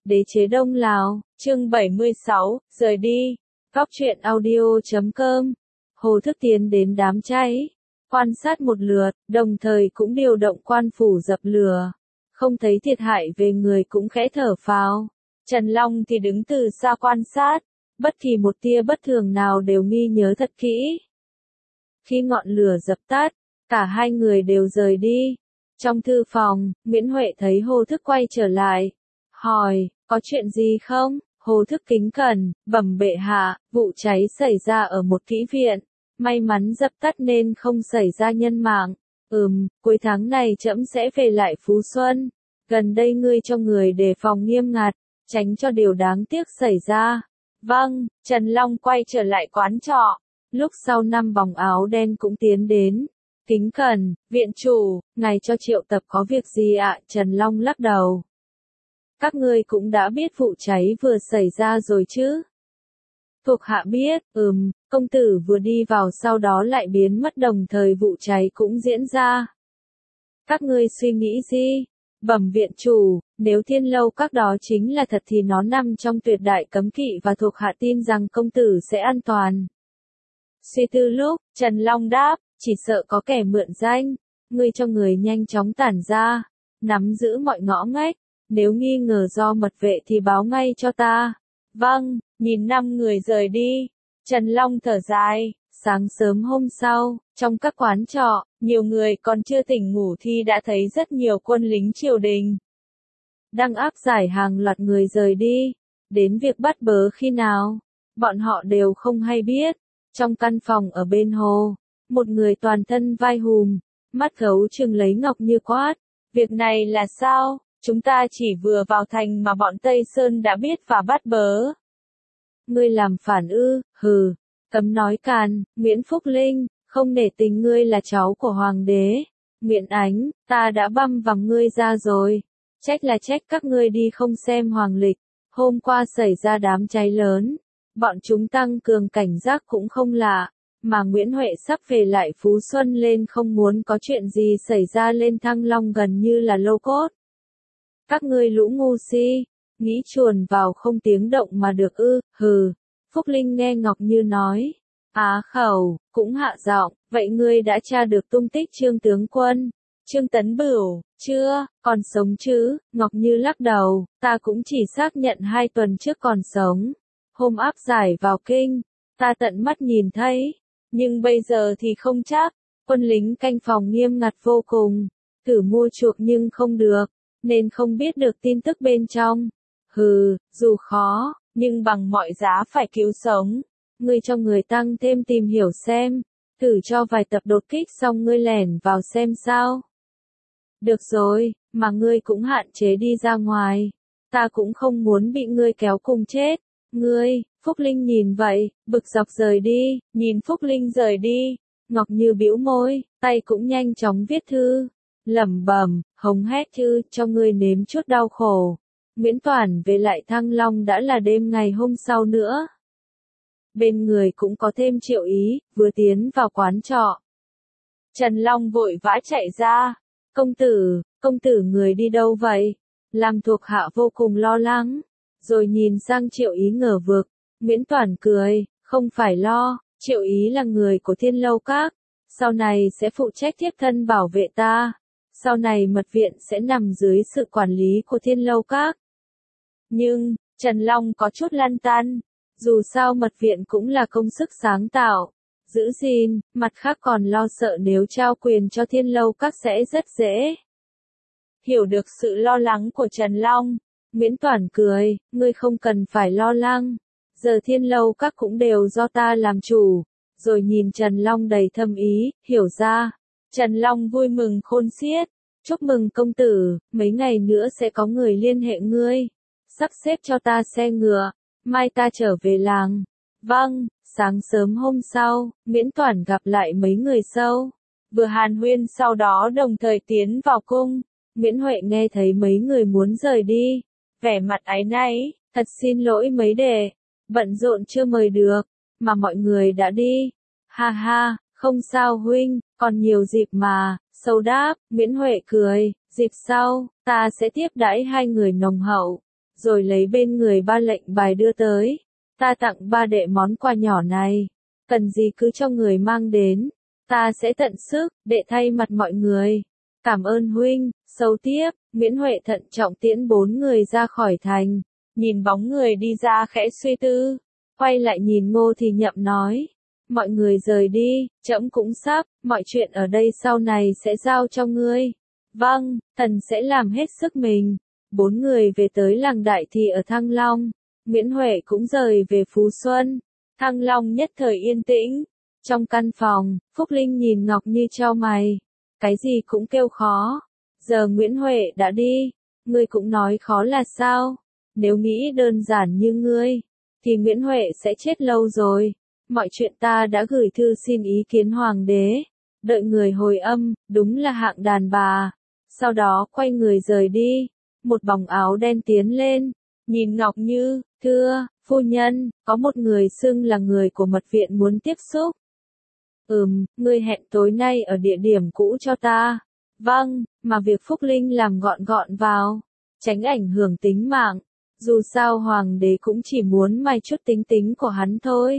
Đế chế Đông Lào, chương 76, rời đi. Góc truyện audio.com. Hồ Thức tiến đến đám cháy, quan sát một lượt, đồng thời cũng điều động quan phủ dập lửa. Không thấy thiệt hại về người cũng khẽ thở phào. Trần Long thì đứng từ xa quan sát, bất kỳ một tia bất thường nào đều ghi nhớ thật kỹ. Khi ngọn lửa dập tắt, cả hai người đều rời đi. Trong thư phòng, Nguyễn Huệ thấy Hồ Thức quay trở lại, hỏi, có chuyện gì không? Hồ Thức kính cẩn, bẩm bệ hạ, vụ cháy xảy ra ở một kỹ viện, may mắn dập tắt nên không xảy ra nhân mạng. Cuối tháng này trẫm sẽ về lại Phú Xuân, gần đây ngươi cho người đề phòng nghiêm ngặt, tránh cho điều đáng tiếc xảy ra. Vâng, Trần Long quay trở lại quán trọ, lúc sau 5 bóng áo đen cũng tiến đến. Kính cẩn, viện chủ, ngài cho triệu tập có việc gì ạ? Trần Long lắc đầu. Các ngươi cũng đã biết vụ cháy vừa xảy ra rồi chứ? Thuộc hạ biết, công tử vừa đi vào sau đó lại biến mất đồng thời vụ cháy cũng diễn ra. Các ngươi suy nghĩ gì? Bẩm viện chủ, nếu Thiên Lâu Các đó chính là thật thì nó nằm trong tuyệt đại cấm kỵ và thuộc hạ tin rằng công tử sẽ an toàn. Suy tư lúc, Trần Long đáp, chỉ sợ có kẻ mượn danh, ngươi cho người nhanh chóng tản ra, nắm giữ mọi ngõ ngách, nếu nghi ngờ do mật vệ thì báo ngay cho ta. Vâng, nhìn 5 người rời đi, Trần Long thở dài. Sáng sớm hôm sau, trong các quán trọ, nhiều người còn chưa tỉnh ngủ thì đã thấy rất nhiều quân lính triều đình đang áp giải hàng loạt người rời đi. Đến việc bắt bớ khi nào, bọn họ đều không hay biết. Trong căn phòng ở bên hồ, một người toàn thân vai hùm, mắt gấu trừng lấy Ngọc Như quát. Việc này là sao? Chúng ta chỉ vừa vào thành mà bọn Tây Sơn đã biết và bắt bớ. Ngươi làm phản ư? Hừ, cấm nói càn. Nguyễn Phúc Linh, không nể tình ngươi là cháu của hoàng đế. Nguyễn Ánh, ta đã băm vằm ngươi ra rồi. Trách là trách các ngươi đi không xem hoàng lịch. Hôm qua xảy ra đám cháy lớn, bọn chúng tăng cường cảnh giác cũng không lạ. Mà Nguyễn Huệ sắp về lại Phú Xuân lên không muốn có chuyện gì xảy ra lên Thăng Long gần như là lô cốt. Các ngươi lũ ngu si, nghĩ chuồn vào không tiếng động mà được ư? Hừ. Phúc Linh nghe Ngọc Như nói, á khẩu, cũng hạ giọng, vậy ngươi đã tra được tung tích Trương tướng quân? Trương Tấn Bửu, chưa, còn sống chứ? Ngọc Như lắc đầu, ta cũng chỉ xác nhận 2 tuần trước còn sống. Hôm áp giải vào kinh, ta tận mắt nhìn thấy, nhưng bây giờ thì không chắc. Quân lính canh phòng nghiêm ngặt vô cùng, thử mua chuộc nhưng không được, nên không biết được tin tức bên trong. Hừ, dù khó, nhưng bằng mọi giá phải cứu sống. Ngươi cho người tăng thêm tìm hiểu xem, thử cho vài tập đột kích xong ngươi lẻn vào xem sao. Được rồi, mà ngươi cũng hạn chế đi ra ngoài. Ta cũng không muốn bị ngươi kéo cùng chết. Ngươi, Phúc Linh nhìn vậy, bực dọc rời đi, nhìn Phúc Linh rời đi. Ngọc Như bĩu môi, tay cũng nhanh chóng viết thư. Lẩm bẩm, hống hét thư, cho ngươi nếm chút đau khổ. Nguyễn Toản về lại Thăng Long đã là đêm ngày hôm sau nữa. Bên người cũng có thêm Triệu Ý, vừa tiến vào quán trọ. Trần Long vội vã chạy ra. Công tử người đi đâu vậy? Làm thuộc hạ vô cùng lo lắng. Rồi nhìn sang Triệu Ý ngờ vực. Nguyễn Toản cười, không phải lo, Triệu Ý là người của Thiên Lâu Các. Sau này sẽ phụ trách tiếp thân bảo vệ ta. Sau này mật viện sẽ nằm dưới sự quản lý của Thiên Lâu Các. Nhưng, Trần Long có chút lăn tăn. Dù sao mật viện cũng là công sức sáng tạo, giữ gìn, mặt khác còn lo sợ nếu trao quyền cho Thiên Lâu Các sẽ rất dễ. Hiểu được sự lo lắng của Trần Long, Nguyễn Toản cười, ngươi không cần phải lo lắng. Giờ Thiên Lâu Các cũng đều do ta làm chủ. Rồi nhìn Trần Long đầy thâm ý, hiểu ra. Trần Long vui mừng khôn xiết. Chúc mừng công tử, mấy ngày nữa sẽ có người liên hệ ngươi. Sắp xếp cho ta xe ngựa, mai ta trở về làng. Vâng, sáng sớm hôm sau, Nguyễn Toản gặp lại mấy người sâu. Vừa hàn huyên sau đó đồng thời tiến vào cung. Nguyễn Huệ nghe thấy mấy người muốn rời đi. Vẻ mặt áy náy, thật xin lỗi mấy đệ, bận rộn chưa mời được, mà mọi người đã đi. Ha ha, không sao huynh, còn nhiều dịp mà. Sâu đáp, Nguyễn Huệ cười, dịp sau, ta sẽ tiếp đãi 2 người nồng hậu. rồi lấy bên người ba lệnh bài đưa tới. Ta tặng ba đệ món quà nhỏ này, cần gì cứ cho người mang đến, ta sẽ tận sức, đệ thay mặt mọi người. Cảm ơn huynh, sâu tiếp, Nguyễn Huệ thận trọng tiễn bốn người ra khỏi thành, nhìn bóng người đi ra khẽ suy tư, quay lại nhìn Ngô Thì Nhậm nói, mọi người rời đi, trẫm cũng sắp, mọi chuyện ở đây sau này sẽ giao cho ngươi. Vâng, thần sẽ làm hết sức mình. Bốn người về tới làng Đại Thị ở Thăng Long, Nguyễn Huệ cũng rời về Phú Xuân. Thăng Long nhất thời yên tĩnh. Trong căn phòng, Phúc Linh nhìn Ngọc Như chau mày. Cái gì cũng kêu khó. Giờ Nguyễn Huệ đã đi, ngươi cũng nói khó là sao? Nếu nghĩ đơn giản như ngươi, thì Nguyễn Huệ sẽ chết lâu rồi. Mọi chuyện ta đã gửi thư xin ý kiến hoàng đế. Đợi người hồi âm, đúng là hạng đàn bà. Sau đó quay người rời đi. Một bóng áo đen tiến lên, nhìn Ngọc Như, thưa, phu nhân, có một người xưng là người của mật viện muốn tiếp xúc. Ngươi hẹn tối nay ở địa điểm cũ cho ta. Vâng, mà việc Phúc Linh làm gọn gọn vào, tránh ảnh hưởng tính mạng. Dù sao hoàng đế cũng chỉ muốn mai chút tính tính của hắn thôi.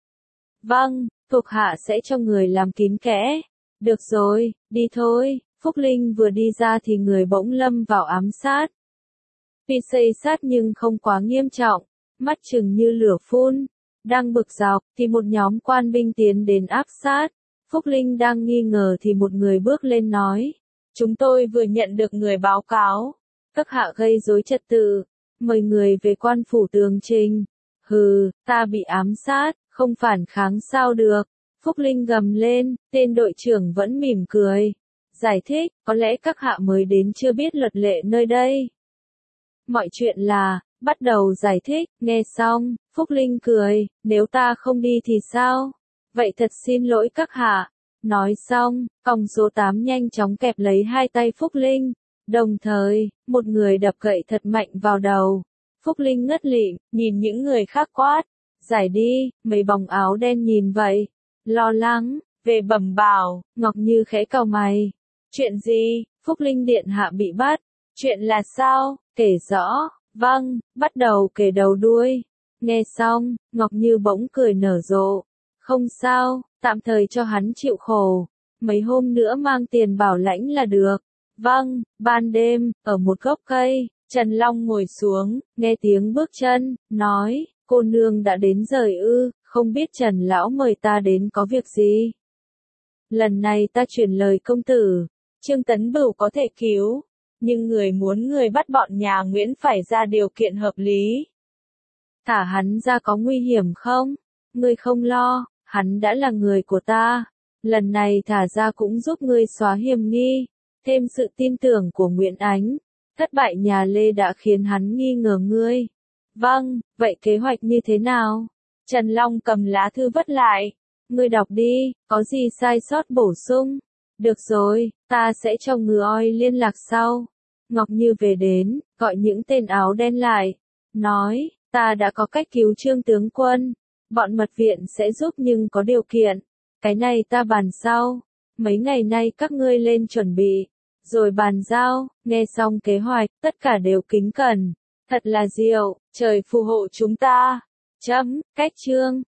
Vâng, thuộc hạ sẽ cho người làm kín kẽ. Được rồi, đi thôi. Phúc Linh vừa đi ra thì người bỗng lâm vào ám sát. Tuy xây sát nhưng không quá nghiêm trọng, mắt chừng như lửa phun. Đang bực dọc, thì một nhóm quan binh tiến đến áp sát. Phúc Linh đang nghi ngờ thì một người bước lên nói. Chúng tôi vừa nhận được người báo cáo. Các hạ gây rối trật tự, mời người về quan phủ tường trình. Hừ, ta bị ám sát, không phản kháng sao được. Phúc Linh gầm lên, tên đội trưởng vẫn mỉm cười. Giải thích, có lẽ các hạ mới đến chưa biết luật lệ nơi đây. Mọi chuyện là, bắt đầu giải thích, nghe xong, Phúc Linh cười, nếu ta không đi thì sao? Vậy thật xin lỗi các hạ. Nói xong, còng số 8 nhanh chóng kẹp lấy hai tay Phúc Linh. Đồng thời, một người đập gậy thật mạnh vào đầu. Phúc Linh ngất lịm, nhìn những người khác quát. Giải đi, mấy bóng áo đen nhìn vậy. Lo lắng, về bẩm bảo, Ngọc Như khẽ cau mày. Chuyện gì? Phúc Linh điện hạ bị bắt. Chuyện là sao? Kể rõ. Vâng, bắt đầu kể đầu đuôi. Nghe xong, Ngọc Như bỗng cười nở rộ. Không sao, tạm thời cho hắn chịu khổ. Mấy hôm nữa mang tiền bảo lãnh là được. Vâng, ban đêm, ở một gốc cây, Trần Long ngồi xuống, nghe tiếng bước chân, nói, cô nương đã đến rồi ư, không biết Trần Lão mời ta đến có việc gì. Lần này ta truyền lời công tử, Trương Tấn Bửu có thể cứu, nhưng người muốn người bắt bọn nhà Nguyễn phải ra điều kiện hợp lý. Thả hắn ra có nguy hiểm không? Ngươi không lo, hắn đã là người của ta. Lần này thả ra cũng giúp ngươi xóa hiểm nghi, thêm sự tin tưởng của Nguyễn Ánh. Thất bại nhà Lê đã khiến hắn nghi ngờ ngươi. Vâng, vậy kế hoạch như thế nào? Trần Long cầm lá thư vất lại. Ngươi đọc đi, có gì sai sót bổ sung. Được rồi, ta sẽ cho người oi liên lạc sau. Ngọc Như về đến, gọi những tên áo đen lại. Nói, ta đã có cách cứu Trương tướng quân. Bọn mật viện sẽ giúp nhưng có điều kiện. Cái này ta bàn sau. Mấy ngày nay các ngươi lên chuẩn bị. Rồi bàn giao, nghe xong kế hoạch, tất cả đều kính cẩn. Thật là diệu, trời phù hộ chúng ta. Chấm, cách chương.